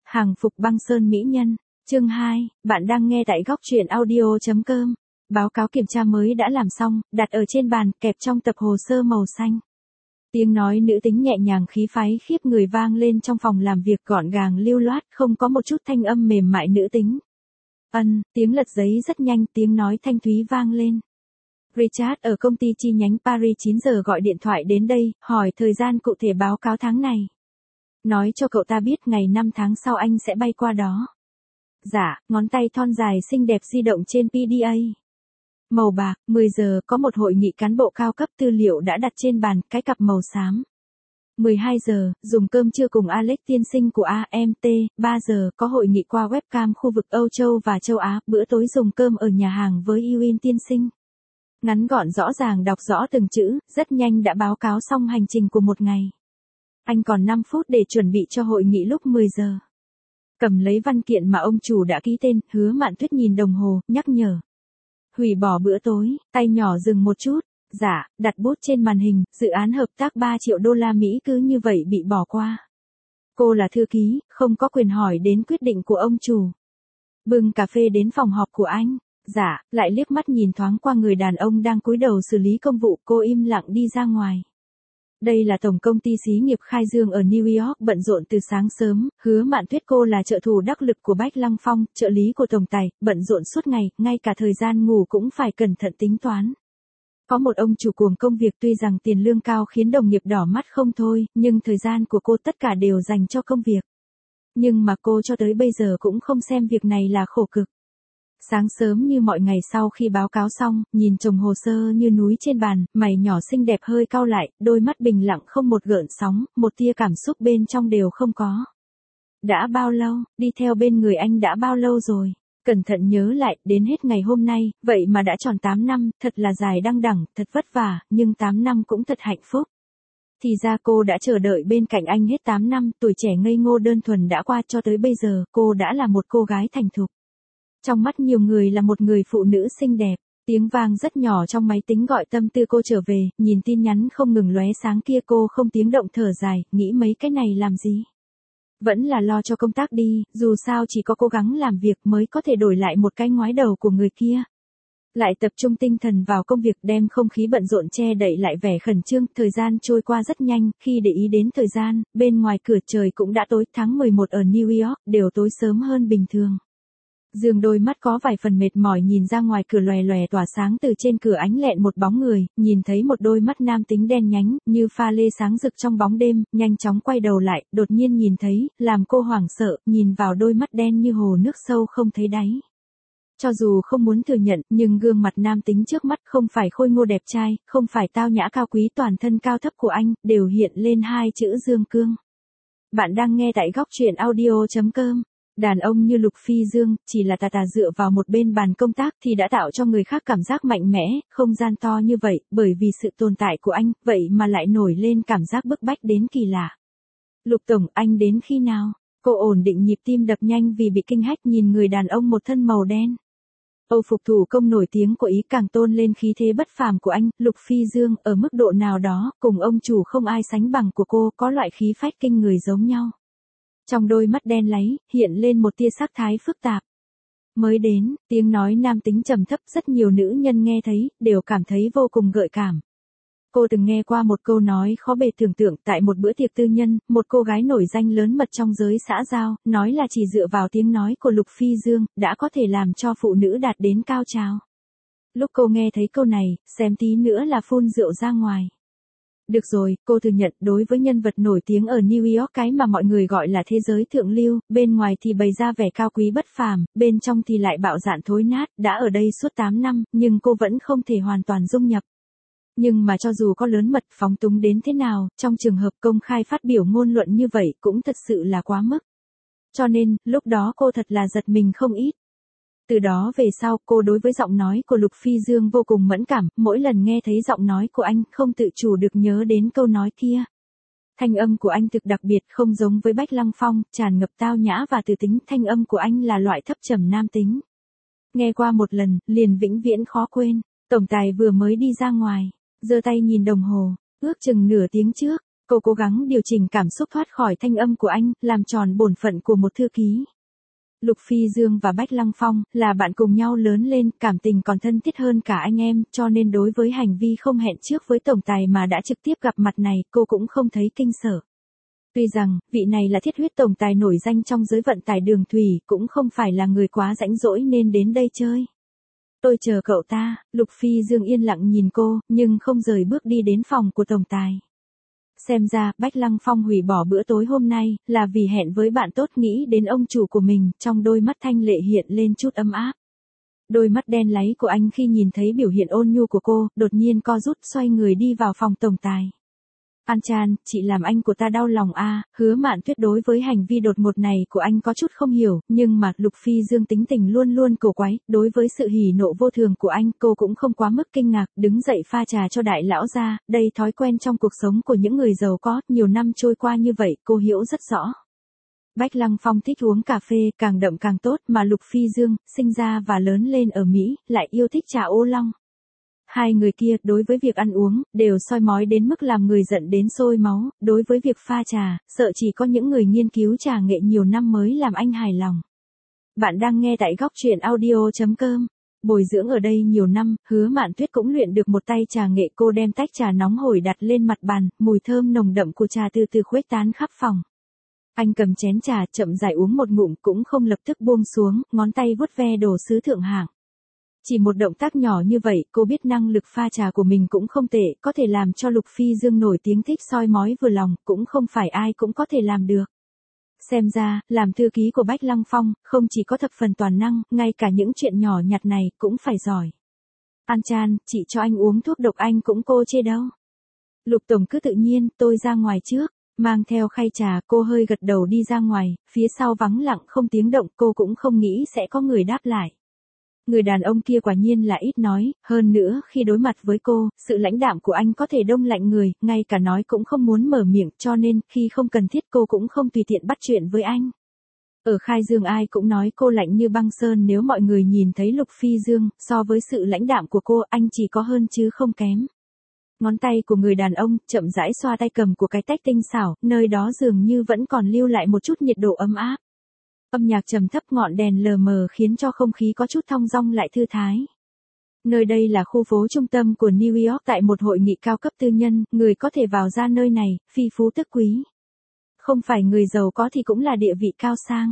Hàng phục băng sơn mỹ nhân. Chương 2, bạn đang nghe tại góc truyện audio.com. Báo cáo kiểm tra mới đã làm xong, đặt ở trên bàn, kẹp trong tập hồ sơ màu xanh. Tiếng nói nữ tính nhẹ nhàng khí phái khiếp người vang lên trong phòng làm việc gọn gàng lưu loát, không có một chút thanh âm mềm mại nữ tính. Tiếng lật giấy rất nhanh, tiếng nói thanh thúy vang lên. Richard ở công ty chi nhánh Paris 9 giờ gọi điện thoại đến đây, hỏi thời gian cụ thể báo cáo tháng này. Nói cho cậu ta biết ngày 5 tháng sau anh sẽ bay qua đó. Dạ, ngón tay thon dài xinh đẹp di động trên PDA. Màu bạc, 10 giờ có một hội nghị cán bộ cao cấp tư liệu đã đặt trên bàn, cái cặp màu xám. 12 giờ, dùng cơm trưa cùng Alex tiên sinh của AMT, 3 giờ có hội nghị qua webcam khu vực Âu Châu và Châu Á, bữa tối dùng cơm ở nhà hàng với Ewin tiên sinh. Ngắn gọn rõ ràng đọc rõ từng chữ, rất nhanh đã báo cáo xong hành trình của một ngày. Anh còn 5 phút để chuẩn bị cho hội nghị lúc 10 giờ. Cầm lấy văn kiện mà ông chủ đã ký tên, Hứa Mạn Tuyết nhìn đồng hồ, nhắc nhở. Hủy bỏ bữa tối, tay nhỏ dừng một chút. Dạ, đặt bút trên màn hình, dự án hợp tác 3 triệu đô la Mỹ cứ như vậy bị bỏ qua. Cô là thư ký, không có quyền hỏi đến quyết định của ông chủ. Bưng cà phê đến phòng họp của anh. Dạ, lại liếc mắt nhìn thoáng qua người đàn ông đang cúi đầu xử lý công vụ, cô im lặng đi ra ngoài. Đây là tổng công ty xí nghiệp Khai Dương ở New York bận rộn từ sáng sớm, Hứa Mạn Tuyết cô là trợ thủ đắc lực của Bách Lăng Phong, trợ lý của tổng tài, bận rộn suốt ngày, ngay cả thời gian ngủ cũng phải cẩn thận tính toán. Có một ông chủ cuồng công việc tuy rằng tiền lương cao khiến đồng nghiệp đỏ mắt không thôi, nhưng thời gian của cô tất cả đều dành cho công việc. Nhưng mà cô cho tới bây giờ cũng không xem việc này là khổ cực. Sáng sớm như mọi ngày sau khi báo cáo xong, nhìn chồng hồ sơ như núi trên bàn, mày nhỏ xinh đẹp hơi cau lại, đôi mắt bình lặng không một gợn sóng, một tia cảm xúc bên trong đều không có. Đã bao lâu, đi theo bên người anh đã bao lâu rồi? Cẩn thận nhớ lại, đến hết ngày hôm nay, vậy mà đã tròn 8 năm, thật là dài đăng đẳng, thật vất vả, nhưng 8 năm cũng thật hạnh phúc. Thì ra cô đã chờ đợi bên cạnh anh hết 8 năm, tuổi trẻ ngây ngô đơn thuần đã qua cho tới bây giờ, cô đã là một cô gái thành thục. Trong mắt nhiều người là một người phụ nữ xinh đẹp, tiếng vang rất nhỏ trong máy tính gọi tâm tư cô trở về, nhìn tin nhắn không ngừng lóe sáng kia cô không tiếng động thở dài, nghĩ mấy cái này làm gì. Vẫn là lo cho công tác đi, dù sao chỉ có cố gắng làm việc mới có thể đổi lại một cái ngoái đầu của người kia. Lại tập trung tinh thần vào công việc đem không khí bận rộn che đậy lại vẻ khẩn trương, thời gian trôi qua rất nhanh, khi để ý đến thời gian, bên ngoài cửa trời cũng đã tối, tháng 11 ở New York, đều tối sớm hơn bình thường. Dương đôi mắt có vài phần mệt mỏi nhìn ra ngoài cửa lòe lòe tỏa sáng từ trên cửa ánh lẹn một bóng người, nhìn thấy một đôi mắt nam tính đen nhánh, như pha lê sáng rực trong bóng đêm, nhanh chóng quay đầu lại, đột nhiên nhìn thấy, làm cô hoảng sợ, nhìn vào đôi mắt đen như hồ nước sâu không thấy đáy. Cho dù không muốn thừa nhận, nhưng gương mặt nam tính trước mắt không phải khôi ngô đẹp trai, không phải tao nhã cao quý toàn thân cao thấp của anh, đều hiện lên hai chữ Dương Cương. Bạn đang nghe tại góc truyện audio.com. Đàn ông như Lục Phi Dương, chỉ là tà dựa vào một bên bàn công tác thì đã tạo cho người khác cảm giác mạnh mẽ, không gian to như vậy, bởi vì sự tồn tại của anh, vậy mà lại nổi lên cảm giác bức bách đến kỳ lạ. Lục Tổng, anh đến khi nào? Cô ổn định nhịp tim đập nhanh vì bị kinh hách nhìn người đàn ông một thân màu đen. Âu phục thủ công nổi tiếng của Ý càng tôn lên khí thế bất phàm của anh, Lục Phi Dương, ở mức độ nào đó, cùng ông chủ không ai sánh bằng của cô, có loại khí phách kinh người giống nhau. Trong đôi mắt đen láy, hiện lên một tia sắc thái phức tạp. Mới đến, tiếng nói nam tính trầm thấp rất nhiều nữ nhân nghe thấy, đều cảm thấy vô cùng gợi cảm. Cô từng nghe qua một câu nói khó bề tưởng tượng tại một bữa tiệc tư nhân, một cô gái nổi danh lớn mật trong giới xã giao, nói là chỉ dựa vào tiếng nói của Lục Phi Dương, đã có thể làm cho phụ nữ đạt đến cao trào. Lúc cô nghe thấy câu này, xem tí nữa là phun rượu ra ngoài. Được rồi, cô thừa nhận đối với nhân vật nổi tiếng ở New York cái mà mọi người gọi là thế giới thượng lưu, bên ngoài thì bày ra vẻ cao quý bất phàm, bên trong thì lại bạo dạn thối nát, đã ở đây suốt 8 năm, nhưng cô vẫn không thể hoàn toàn dung nhập. Nhưng mà cho dù có lớn mật phóng túng đến thế nào, trong trường hợp công khai phát biểu ngôn luận như vậy cũng thật sự là quá mức. Cho nên, lúc đó cô thật là giật mình không ít. Từ đó về sau, cô đối với giọng nói của Lục Phi Dương vô cùng mẫn cảm, mỗi lần nghe thấy giọng nói của anh, không tự chủ được nhớ đến câu nói kia. Thanh âm của anh thực đặc biệt, không giống với Bách Lăng Phong, tràn ngập tao nhã và từ tính, thanh âm của anh là loại thấp trầm nam tính. Nghe qua một lần, liền vĩnh viễn khó quên. Tổng tài vừa mới đi ra ngoài, giơ tay nhìn đồng hồ, ước chừng nửa tiếng trước, Cô cố gắng điều chỉnh cảm xúc thoát khỏi thanh âm của anh, làm tròn bổn phận của một thư ký. Lục Phi Dương và Bách Lăng Phong là bạn cùng nhau lớn lên, cảm tình còn thân thiết hơn cả anh em, cho nên đối với hành vi không hẹn trước với tổng tài mà đã trực tiếp gặp mặt này, cô cũng không thấy kinh sợ. Tuy rằng, vị này là thiết huyết tổng tài nổi danh trong giới vận tải đường thủy, cũng không phải là người quá rãnh rỗi nên đến đây chơi. Tôi chờ cậu ta. Lục Phi Dương yên lặng nhìn cô, nhưng không rời bước đi đến phòng của tổng tài. Xem ra, Bách Lăng Phong hủy bỏ bữa tối hôm nay, là vì hẹn với bạn tốt, nghĩ đến ông chủ của mình, trong đôi mắt thanh lệ hiện lên chút ấm áp. Đôi mắt đen láy của anh khi nhìn thấy biểu hiện ôn nhu của cô, đột nhiên co rút xoay người đi vào phòng tổng tài. An Chan, chị làm anh của ta đau lòng a. Hứa Mạn Tuyết đối với hành vi đột ngột này của anh có chút không hiểu, nhưng mà Lục Phi Dương tính tình luôn luôn cổ quái, đối với sự hỉ nộ vô thường của anh, cô cũng không quá mức kinh ngạc, đứng dậy pha trà cho đại lão ra, đây thói quen trong cuộc sống của những người giàu có, nhiều năm trôi qua như vậy, cô hiểu rất rõ. Bách Lăng Phong thích uống cà phê, càng đậm càng tốt, mà Lục Phi Dương, sinh ra và lớn lên ở Mỹ, lại yêu thích trà ô long. Hai người kia, đối với việc ăn uống, đều soi mói đến mức làm người giận đến sôi máu, đối với việc pha trà, sợ chỉ có những người nghiên cứu trà nghệ nhiều năm mới làm anh hài lòng. Bạn đang nghe tại góc truyện audio.com. Bồi dưỡng ở đây nhiều năm, Hứa Mạn Tuyết cũng luyện được một tay trà nghệ. Cô đem tách trà nóng hổi đặt lên mặt bàn, mùi thơm nồng đậm của trà từ từ khuếch tán khắp phòng. Anh cầm chén trà, chậm rãi uống một ngụm, cũng không lập tức buông xuống, ngón tay vuốt ve đồ sứ thượng hạng. Chỉ một động tác nhỏ như vậy, cô biết năng lực pha trà của mình cũng không tệ, có thể làm cho Lục Phi Dương nổi tiếng thích soi mói vừa lòng, cũng không phải ai cũng có thể làm được. Xem ra, làm thư ký của Bách Lăng Phong, không chỉ có thập phần toàn năng, ngay cả những chuyện nhỏ nhặt này, cũng phải giỏi. An Chan, chị cho anh uống thuốc độc anh cũng cô chê đâu. Lục Tổng cứ tự nhiên, tôi ra ngoài trước. Mang theo khay trà, cô hơi gật đầu đi ra ngoài, phía sau vắng lặng không tiếng động, cô cũng không nghĩ sẽ có người đáp lại. Người đàn ông kia quả nhiên là ít nói, hơn nữa khi đối mặt với cô, sự lãnh đạm của anh có thể đông lạnh người, ngay cả nói cũng không muốn mở miệng, cho nên khi không cần thiết cô cũng không tùy tiện bắt chuyện với anh. Ở Khai Dương ai cũng nói cô lạnh như băng sơn, nếu mọi người nhìn thấy Lục Phi Dương, so với sự lãnh đạm của cô, anh chỉ có hơn chứ không kém. Ngón tay của người đàn ông chậm rãi xoa tay cầm của cái tách tinh xảo, nơi đó dường như vẫn còn lưu lại một chút nhiệt độ ấm áp. Âm nhạc trầm thấp, ngọn đèn lờ mờ khiến cho không khí có chút thong dong lại thư thái. Nơi đây là khu phố trung tâm của New York, tại một hội nghị cao cấp tư nhân, người có thể vào ra nơi này, phi phú tức quý. Không phải người giàu có thì cũng là địa vị cao sang.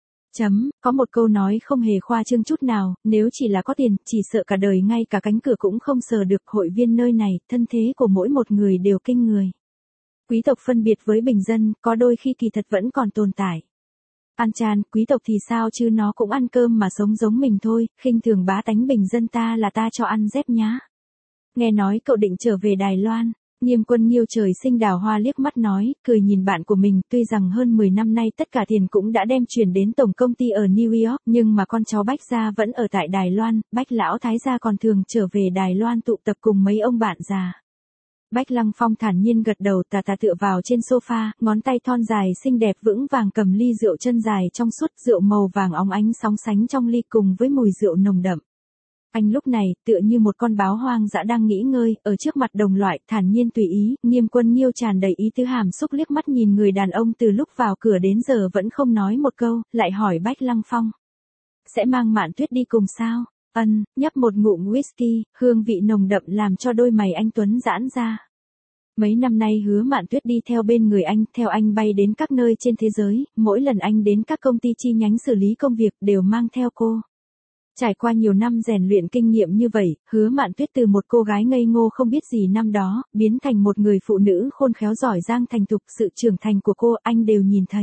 Có một câu nói không hề khoa trương chút nào, nếu chỉ là có tiền, chỉ sợ cả đời ngay cả cánh cửa cũng không sờ được. Hội viên nơi này, thân thế của mỗi một người đều kinh người. Quý tộc phân biệt với bình dân, có đôi khi kỳ thật vẫn còn tồn tại. An Chan, quý tộc thì sao chứ, nó cũng ăn cơm mà sống giống mình thôi, khinh thường bá tánh bình dân ta là ta cho ăn dép nhá. Nghe nói cậu định trở về Đài Loan. Nghiêm Quân Nghiêu trời sinh đào hoa liếc mắt nói, cười nhìn bạn của mình, tuy rằng hơn 10 năm nay tất cả tiền cũng đã đem chuyển đến tổng công ty ở New York, nhưng mà con cháu Bách gia vẫn ở tại Đài Loan, Bách lão thái gia còn thường trở về Đài Loan tụ tập cùng mấy ông bạn già. Bách Lăng Phong thản nhiên gật đầu, tà tựa vào trên sofa, ngón tay thon dài xinh đẹp vững vàng cầm ly rượu chân dài trong suốt, rượu màu vàng óng ánh sóng sánh trong ly cùng với mùi rượu nồng đậm. Anh lúc này, tựa như một con báo hoang dã đang nghỉ ngơi, ở trước mặt đồng loại, thản nhiên tùy ý. Nghiêm Quân Nghiêu tràn đầy ý tứ hàm xúc liếc mắt nhìn người đàn ông từ lúc vào cửa đến giờ vẫn không nói một câu, lại hỏi Bách Lăng Phong. Sẽ mang Mạn Tuyết đi cùng sao? Nhấp một ngụm whisky, hương vị nồng đậm làm cho đôi mày anh tuấn giãn ra. Mấy năm nay Hứa Mạn Tuyết đi theo bên người anh, theo anh bay đến các nơi trên thế giới, mỗi lần anh đến các công ty chi nhánh xử lý công việc đều mang theo cô. Trải qua nhiều năm rèn luyện kinh nghiệm như vậy, Hứa Mạn Tuyết từ một cô gái ngây ngô không biết gì năm đó, biến thành một người phụ nữ khôn khéo giỏi giang thành thục, sự trưởng thành của cô anh đều nhìn thấy.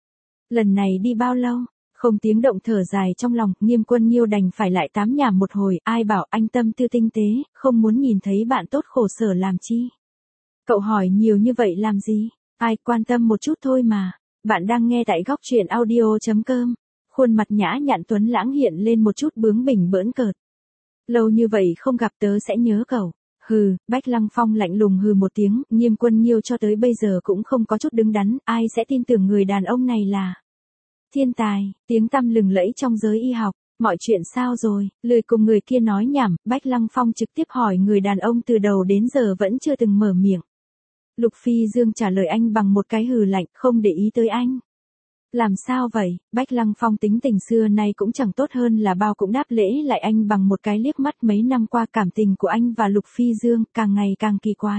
Lần này đi bao lâu? Không tiếng động thở dài trong lòng, Nghiêm Quân Nghiêu đành phải lại tám nhảm một hồi, ai bảo anh tâm tư tinh tế, không muốn nhìn thấy bạn tốt khổ sở làm chi. Cậu hỏi nhiều như vậy làm gì? Ai quan tâm một chút thôi mà. Bạn đang nghe tại góc truyện audio.com. Khuôn mặt nhã nhặn tuấn lãng hiện lên một chút bướng bỉnh bỡn cợt. Lâu như vậy không gặp tớ sẽ nhớ cậu. Hừ, Bách Lăng Phong lạnh lùng hừ một tiếng, Nghiêm Quân Nghiêu cho tới bây giờ cũng không có chút đứng đắn, ai sẽ tin tưởng người đàn ông này là thiên tài, tiếng tăm lừng lẫy trong giới y học. Mọi chuyện sao rồi? Lười cùng người kia nói nhảm, Bách Lăng Phong trực tiếp hỏi người đàn ông từ đầu đến giờ vẫn chưa từng mở miệng. Lục Phi Dương trả lời anh bằng một cái hừ lạnh, không để ý tới anh. Làm sao vậy, Bách Lăng Phong tính tình xưa nay cũng chẳng tốt hơn là bao, cũng đáp lễ lại anh bằng một cái liếc mắt. Mấy năm qua cảm tình của anh và Lục Phi Dương càng ngày càng kỳ quái.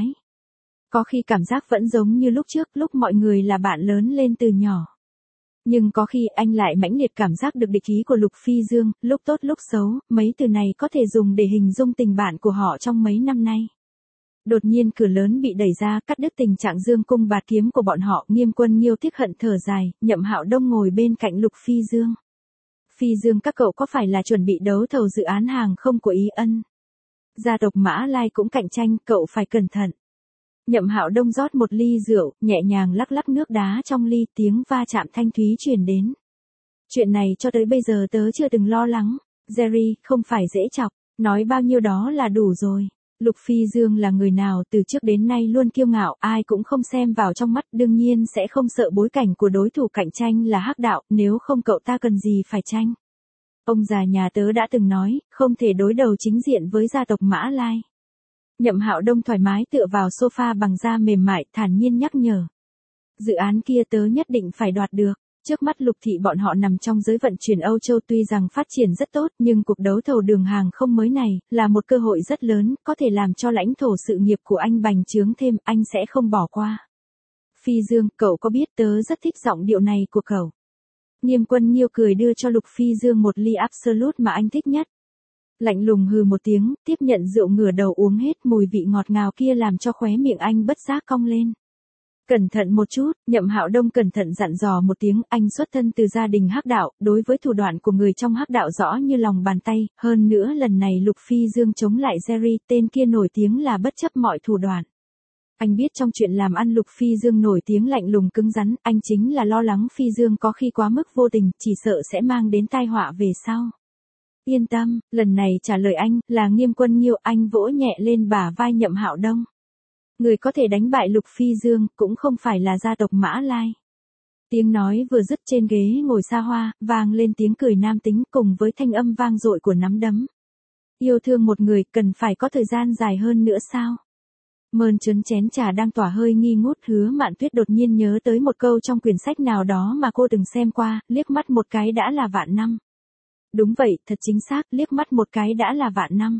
Có khi cảm giác vẫn giống như lúc trước, lúc mọi người là bạn lớn lên từ nhỏ. Nhưng có khi anh lại mãnh liệt cảm giác được địch ý của Lục Phi Dương, lúc tốt lúc xấu, mấy từ này có thể dùng để hình dung tình bạn của họ trong mấy năm nay. Đột nhiên cửa lớn bị đẩy ra, cắt đứt tình trạng dương cung bạt kiếm của bọn họ. Nghiêm Quân Nghiêu tiếc hận thở dài, Nhậm Hạo Đông ngồi bên cạnh Lục Phi Dương. Phi Dương, các cậu có phải là chuẩn bị đấu thầu dự án hàng không của Ý Ân? Gia tộc Mã Lai cũng cạnh tranh, cậu phải cẩn thận. Nhậm Hạo Đông rót một ly rượu, nhẹ nhàng lắc lắc nước đá trong ly, tiếng va chạm thanh thúy truyền đến. Chuyện này cho tới bây giờ tớ chưa từng lo lắng. Jerry, không phải dễ chọc, nói bao nhiêu đó là đủ rồi. Lục Phi Dương là người nào từ trước đến nay luôn kiêu ngạo, ai cũng không xem vào trong mắt, đương nhiên sẽ không sợ bối cảnh của đối thủ cạnh tranh là hắc đạo, nếu không cậu ta cần gì phải tranh. Ông già nhà tớ đã từng nói, không thể đối đầu chính diện với gia tộc Mã Lai. Nhậm Hạo Đông thoải mái tựa vào sofa bằng da mềm mại, thản nhiên nhắc nhở. Dự án kia tớ nhất định phải đoạt được. Trước mắt Lục thị bọn họ nằm trong giới vận chuyển Âu Châu, tuy rằng phát triển rất tốt, nhưng cuộc đấu thầu đường hàng không mới này là một cơ hội rất lớn, có thể làm cho lãnh thổ sự nghiệp của anh bành trướng thêm, anh sẽ không bỏ qua. Phi Dương, cậu có biết tớ rất thích giọng điệu này của cậu. Nghiêm Quân Nghiêu cười đưa cho Lục Phi Dương một ly Absolut mà anh thích nhất. Lạnh lùng hừ một tiếng, tiếp nhận rượu, ngửa đầu uống hết, mùi vị ngọt ngào kia làm cho khóe miệng anh bất giác cong lên. Cẩn thận một chút, Nhậm Hạo Đông cẩn thận dặn dò một tiếng, anh xuất thân từ gia đình hắc đạo, đối với thủ đoạn của người trong hắc đạo rõ như lòng bàn tay, hơn nữa lần này Lục Phi Dương chống lại Jerry, tên kia nổi tiếng là bất chấp mọi thủ đoạn. Anh biết trong chuyện làm ăn Lục Phi Dương nổi tiếng lạnh lùng cứng rắn, anh chính là lo lắng Phi Dương có khi quá mức vô tình, chỉ sợ sẽ mang đến tai họa về sau. Yên tâm, lần này trả lời anh là Nghiêm Quân Nghiêu, anh vỗ nhẹ lên bả vai Nhậm Hạo Đông. Người có thể đánh bại Lục Phi Dương cũng không phải là gia tộc Mã Lai. Tiếng nói vừa dứt, trên ghế ngồi xa hoa, vang lên tiếng cười nam tính cùng với thanh âm vang dội của nắm đấm. Yêu thương một người cần phải có thời gian dài hơn nữa sao? Mơn trớn chén trà đang tỏa hơi nghi ngút, Hứa Mạn Tuyết đột nhiên nhớ tới một câu trong quyển sách nào đó mà cô từng xem qua, liếc mắt một cái đã là vạn năm. Đúng vậy, thật chính xác, liếc mắt một cái đã là vạn năm.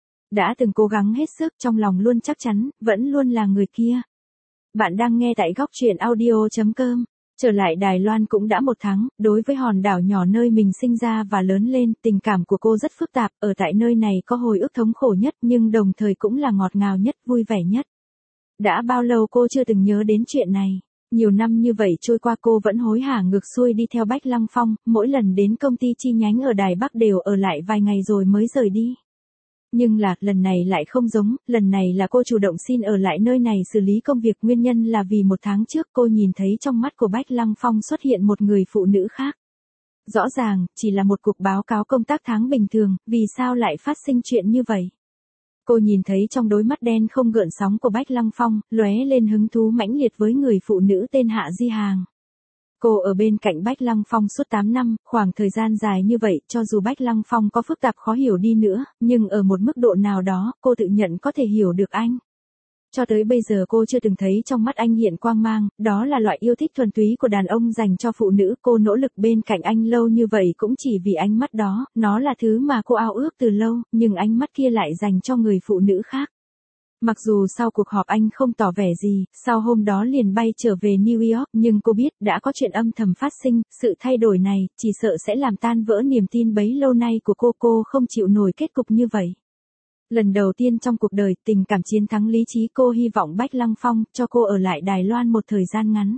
Đã từng cố gắng hết sức, trong lòng luôn chắc chắn, vẫn luôn là người kia. Bạn đang nghe tại góc truyện audio.com. Trở lại Đài Loan cũng đã 1 tháng, đối với hòn đảo nhỏ nơi mình sinh ra và lớn lên, tình cảm của cô rất phức tạp, ở tại nơi này có hồi ức thống khổ nhất nhưng đồng thời cũng là ngọt ngào nhất, vui vẻ nhất. Đã bao lâu cô chưa từng nhớ đến chuyện này? Nhiều năm như vậy trôi qua cô vẫn hối hả ngược xuôi đi theo Bách Lăng Phong, mỗi lần đến công ty chi nhánh ở Đài Bắc đều ở lại vài ngày rồi mới rời đi. Nhưng lần này lại không giống, lần này là cô chủ động xin ở lại nơi này xử lý công việc, nguyên nhân là vì 1 tháng trước cô nhìn thấy trong mắt của Bách Lăng Phong xuất hiện một người phụ nữ khác. Rõ ràng, chỉ là một cuộc báo cáo công tác tháng bình thường, vì sao lại phát sinh chuyện như vậy? Cô nhìn thấy trong đôi mắt đen không gợn sóng của Bách Lăng Phong, lóe lên hứng thú mãnh liệt với người phụ nữ tên Hạ Di Hàng. Cô ở bên cạnh Bách Lăng Phong suốt 8 năm, khoảng thời gian dài như vậy, cho dù Bách Lăng Phong có phức tạp khó hiểu đi nữa, nhưng ở một mức độ nào đó, cô tự nhận có thể hiểu được anh. Cho tới bây giờ cô chưa từng thấy trong mắt anh hiện quang mang, đó là loại yêu thích thuần túy của đàn ông dành cho phụ nữ. Cô nỗ lực bên cạnh anh lâu như vậy cũng chỉ vì ánh mắt đó, nó là thứ mà cô ao ước từ lâu, nhưng ánh mắt kia lại dành cho người phụ nữ khác. Mặc dù sau cuộc họp anh không tỏ vẻ gì, sau hôm đó liền bay trở về New York, nhưng cô biết đã có chuyện âm thầm phát sinh, sự thay đổi này chỉ sợ sẽ làm tan vỡ niềm tin bấy lâu nay của cô không chịu nổi kết cục như vậy. Lần đầu tiên trong cuộc đời, tình cảm chiến thắng lý trí, cô hy vọng Bách Lăng Phong cho cô ở lại Đài Loan một thời gian ngắn.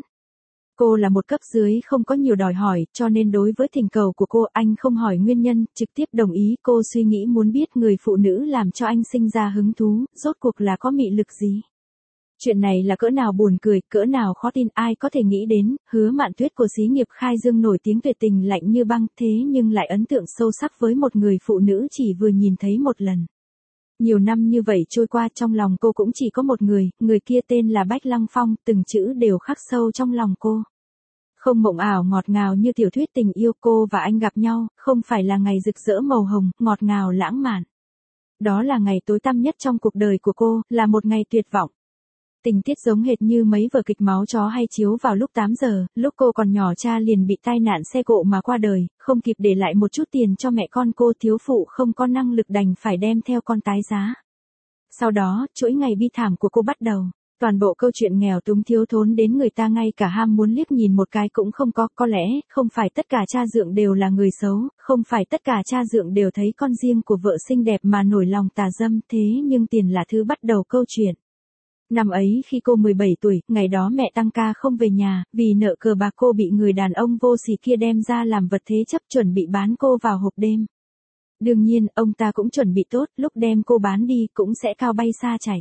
Cô là một cấp dưới không có nhiều đòi hỏi, cho nên đối với thỉnh cầu của cô, anh không hỏi nguyên nhân, trực tiếp đồng ý. Cô suy nghĩ muốn biết người phụ nữ làm cho anh sinh ra hứng thú, rốt cuộc là có mị lực gì. Chuyện này là cỡ nào buồn cười, cỡ nào khó tin, ai có thể nghĩ đến, Hứa Mạn Tuyết của xí nghiệp Khai Dương nổi tiếng tuyệt tình lạnh như băng, thế nhưng lại ấn tượng sâu sắc với một người phụ nữ chỉ vừa nhìn thấy một lần. Nhiều năm như vậy trôi qua, trong lòng cô cũng chỉ có một người kia tên là Bách Lăng Phong, từng chữ đều khắc sâu trong lòng cô. Không mộng ảo ngọt ngào như tiểu thuyết tình yêu, cô và anh gặp nhau, không phải là ngày rực rỡ màu hồng, ngọt ngào lãng mạn. Đó là ngày tối tăm nhất trong cuộc đời của cô, là một ngày tuyệt vọng. Tình tiết giống hệt như mấy vở kịch máu chó hay chiếu vào lúc 8 giờ, lúc cô còn nhỏ cha liền bị tai nạn xe cộ mà qua đời, không kịp để lại một chút tiền cho mẹ con cô, thiếu phụ không có năng lực đành phải đem theo con tái giá. Sau đó, chuỗi ngày bi thảm của cô bắt đầu. Toàn bộ câu chuyện nghèo túng thiếu thốn đến người ta ngay cả ham muốn liếc nhìn một cái cũng không có lẽ, không phải tất cả cha dượng đều là người xấu, không phải tất cả cha dượng đều thấy con riêng của vợ xinh đẹp mà nổi lòng tà dâm, thế nhưng tiền là thứ bắt đầu câu chuyện. Năm ấy khi cô 17 tuổi, ngày đó mẹ tăng ca không về nhà, vì nợ cờ bạc cô bị người đàn ông vô sỉ kia đem ra làm vật thế chấp chuẩn bị bán cô vào hộp đêm. Đương nhiên, ông ta cũng chuẩn bị tốt, lúc đem cô bán đi cũng sẽ cao bay xa chảy.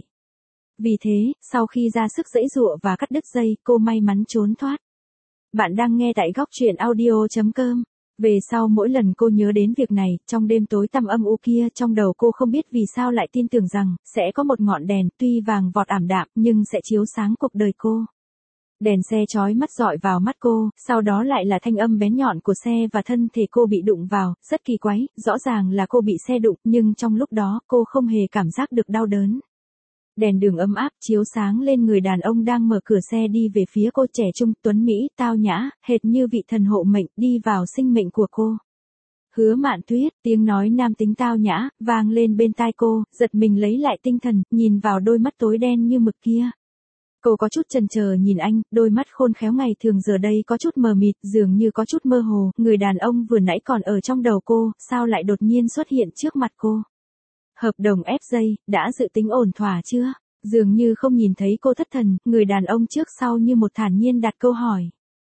Vì thế, sau khi ra sức giãy giụa và cắt đứt dây, cô may mắn trốn thoát. Bạn đang nghe tại góc truyện audio.com. Về sau mỗi lần cô nhớ đến việc này, trong đêm tối tăm âm u kia, trong đầu cô không biết vì sao lại tin tưởng rằng, sẽ có một ngọn đèn, tuy vàng vọt ảm đạm, nhưng sẽ chiếu sáng cuộc đời cô. Đèn xe chói mắt dọi vào mắt cô, sau đó lại là thanh âm bén nhọn của xe và thân thể cô bị đụng vào, rất kỳ quái, rõ ràng là cô bị xe đụng, nhưng trong lúc đó, cô không hề cảm giác được đau đớn. Đèn đường ấm áp chiếu sáng lên người đàn ông đang mở cửa xe đi về phía cô, trẻ trung, tuấn mỹ, tao nhã, hệt như vị thần hộ mệnh, đi vào sinh mệnh của cô. Hứa Mạn Tuyết, tiếng nói nam tính tao nhã, vang lên bên tai cô, giật mình lấy lại tinh thần, nhìn vào đôi mắt tối đen như mực kia. Cô có chút chần chờ nhìn anh, đôi mắt khôn khéo ngày thường giờ đây có chút mờ mịt, dường như có chút mơ hồ, người đàn ông vừa nãy còn ở trong đầu cô, sao lại đột nhiên xuất hiện trước mặt cô. Hợp đồng FJ, đã dự tính ổn thỏa chưa? Dường như không nhìn thấy cô thất thần, người đàn ông trước sau như một thản nhiên đặt câu hỏi.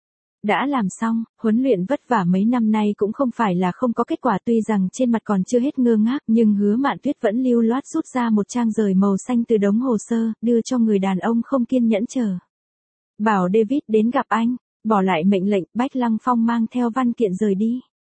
Đã làm xong, huấn luyện vất vả mấy năm nay cũng không phải là không có kết quả, tuy rằng trên mặt còn chưa hết ngơ ngác, nhưng Hứa Mạn Tuyết vẫn lưu loát rút ra một trang giời màu xanh từ đống hồ sơ, đưa cho người đàn ông không kiên nhẫn chờ. Bảo David đến gặp anh, bỏ lại mệnh lệnh, Bách Lăng Phong mang theo văn kiện rời đi.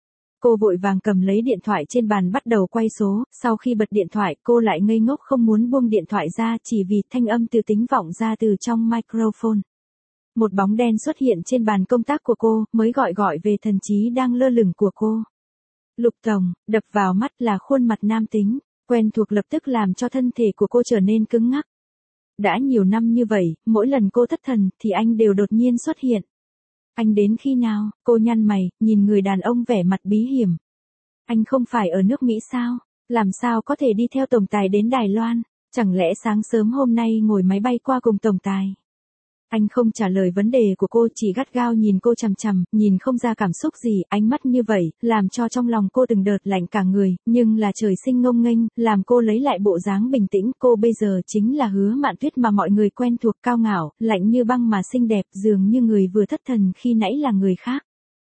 Cô vội vàng cầm lấy điện thoại trên bàn bắt đầu quay số, sau khi bật điện thoại cô lại ngây ngốc không muốn buông điện thoại ra chỉ vì thanh âm từ tính vọng ra từ trong microphone. Một bóng đen xuất hiện trên bàn công tác của cô, mới gọi về thần trí đang lơ lửng của cô. Lục Tổng, đập vào mắt là khuôn mặt nam tính, quen thuộc lập tức làm cho thân thể của cô trở nên cứng ngắc. Đã nhiều năm như vậy, mỗi lần cô thất thần thì anh đều đột nhiên xuất hiện. Anh đến khi nào? Cô nhăn mày, nhìn người đàn ông vẻ mặt bí hiểm. Anh không phải ở nước Mỹ sao? Làm sao có thể đi theo tổng tài đến Đài Loan? Chẳng lẽ sáng sớm hôm nay ngồi máy bay qua cùng tổng tài? Anh không trả lời vấn đề của cô, chỉ gắt gao nhìn cô chằm chằm, nhìn không ra cảm xúc gì, ánh mắt như vậy, làm cho trong lòng cô từng đợt lạnh cả người, nhưng là trời sinh ngông nghênh, làm cô lấy lại bộ dáng bình tĩnh, cô bây giờ chính là Hứa Mạn Tuyết mà mọi người quen thuộc, cao ngạo, lạnh như băng mà xinh đẹp, dường như người vừa thất thần khi nãy là người khác.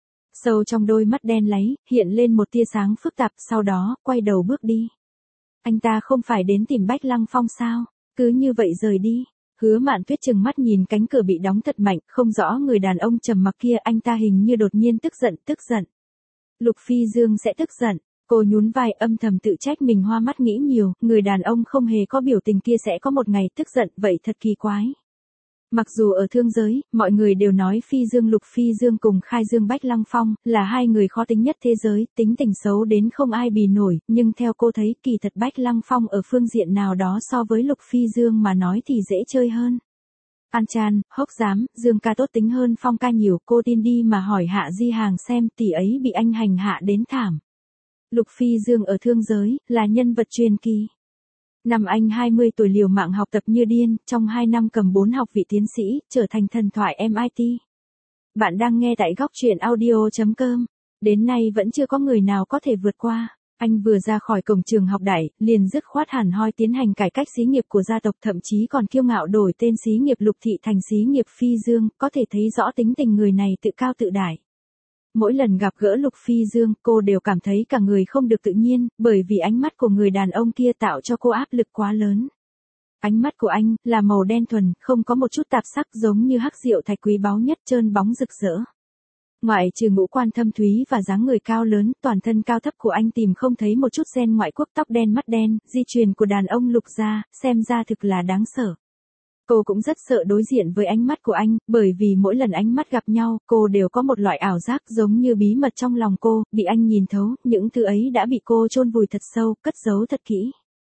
Sâu trong đôi mắt đen láy, hiện lên một tia sáng phức tạp, sau đó, quay đầu bước đi. Anh ta không phải đến tìm Bách Lăng Phong sao? Cứ như vậy rời đi. Hứa Mạn Tuyết chừng mắt nhìn cánh cửa bị đóng thật mạnh, không rõ người đàn ông trầm mặc kia, anh ta hình như đột nhiên tức giận. Lục Phi Dương sẽ tức giận. Cô nhún vai âm thầm tự trách mình hoa mắt nghĩ nhiều, người đàn ông không hề có biểu tình kia sẽ có một ngày tức giận, vậy thật kỳ quái. Mặc dù ở thương giới, mọi người đều nói Lục Phi Dương cùng Khai Dương Bách Lăng Phong là hai người khó tính nhất thế giới, tính tình xấu đến không ai bì nổi, nhưng theo cô thấy kỳ thật Bách Lăng Phong ở phương diện nào đó so với Lục Phi Dương mà nói thì dễ chơi hơn. An Chan, Hốc Giám, Dương ca tốt tính hơn Phong ca nhiều, cô tin đi mà hỏi Hạ Di Hàng xem tỷ ấy bị anh hành hạ đến thảm. Lục Phi Dương ở thương giới, là nhân vật truyền kỳ. Năm anh 20 tuổi liều mạng học tập như điên, trong 2 năm cầm 4 học vị tiến sĩ, trở thành thần thoại MIT. Bạn đang nghe tại góc truyện audio.com. Đến nay vẫn chưa có người nào có thể vượt qua. Anh vừa ra khỏi cổng trường học đại, liền dứt khoát hẳn hoi tiến hành cải cách xí nghiệp của gia tộc, thậm chí còn kiêu ngạo đổi tên xí nghiệp Lục Thị thành xí nghiệp Phi Dương, có thể thấy rõ tính tình người này tự cao tự đại. Mỗi lần gặp gỡ Lục Phi Dương, cô đều cảm thấy cả người không được tự nhiên, bởi vì ánh mắt của người đàn ông kia tạo cho cô áp lực quá lớn. Ánh mắt của anh, là màu đen thuần, không có một chút tạp sắc, giống như hắc diệu thạch quý báu nhất, trơn bóng rực rỡ. Ngoại trừ ngũ quan thâm thúy và dáng người cao lớn, toàn thân cao thấp của anh tìm không thấy một chút gen ngoại quốc, tóc đen mắt đen, di truyền của đàn ông Lục gia, xem ra thực là đáng sợ. Cô cũng rất sợ đối diện với ánh mắt của anh, bởi vì mỗi lần ánh mắt gặp nhau, cô đều có một loại ảo giác giống như bí mật trong lòng cô, bị anh nhìn thấu, những thứ ấy đã bị cô chôn vùi thật sâu, cất giấu thật kỹ.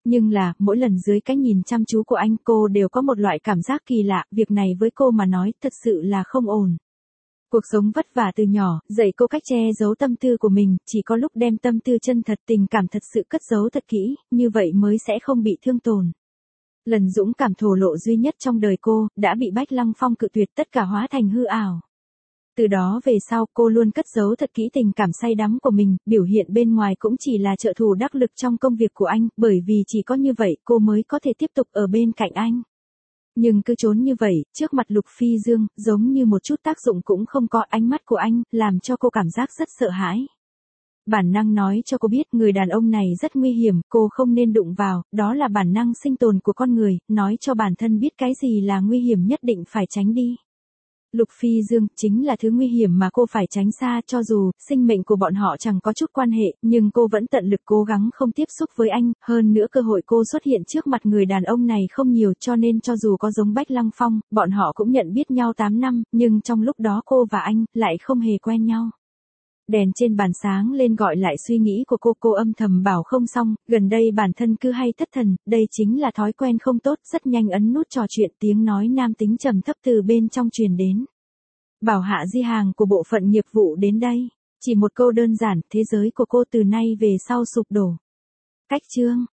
Nhưng là, mỗi lần dưới cái nhìn chăm chú của anh cô đều có một loại cảm giác kỳ lạ, việc này với cô mà nói thật sự là không ổn. Cuộc sống vất vả từ nhỏ, dạy cô cách che giấu tâm tư của mình, chỉ có lúc đem tâm tư chân thật tình cảm thật sự cất giấu thật kỹ, như vậy mới sẽ không bị thương tổn. Lần dũng cảm thổ lộ duy nhất trong đời cô, đã bị Bách Lăng Phong cự tuyệt, tất cả hóa thành hư ảo. Từ đó về sau cô luôn cất giấu thật kỹ tình cảm say đắm của mình, biểu hiện bên ngoài cũng chỉ là trợ thủ đắc lực trong công việc của anh, bởi vì chỉ có như vậy cô mới có thể tiếp tục ở bên cạnh anh. Nhưng cứ trốn như vậy, trước mặt Lục Phi Dương, giống như một chút tác dụng cũng không có, ánh mắt của anh, làm cho cô cảm giác rất sợ hãi. Bản năng nói cho cô biết người đàn ông này rất nguy hiểm, cô không nên đụng vào, đó là bản năng sinh tồn của con người, nói cho bản thân biết cái gì là nguy hiểm nhất định phải tránh đi. Lục Phi Dương chính là thứ nguy hiểm mà cô phải tránh xa, cho dù sinh mệnh của bọn họ chẳng có chút quan hệ, nhưng cô vẫn tận lực cố gắng không tiếp xúc với anh, hơn nữa cơ hội cô xuất hiện trước mặt người đàn ông này không nhiều, cho nên cho dù có giống Bách Lăng Phong, bọn họ cũng nhận biết nhau 8 năm, nhưng trong lúc đó cô và anh lại không hề quen nhau. Đèn trên bàn sáng lên gọi lại suy nghĩ của cô âm thầm bảo không xong, gần đây bản thân cứ hay thất thần, đây chính là thói quen không tốt, rất nhanh ấn nút trò chuyện, tiếng nói nam tính trầm thấp từ bên trong truyền đến. Bảo Hạ Di hàng của bộ phận nghiệp vụ đến đây, chỉ một câu đơn giản, thế giới của cô từ nay về sau sụp đổ. Cách chương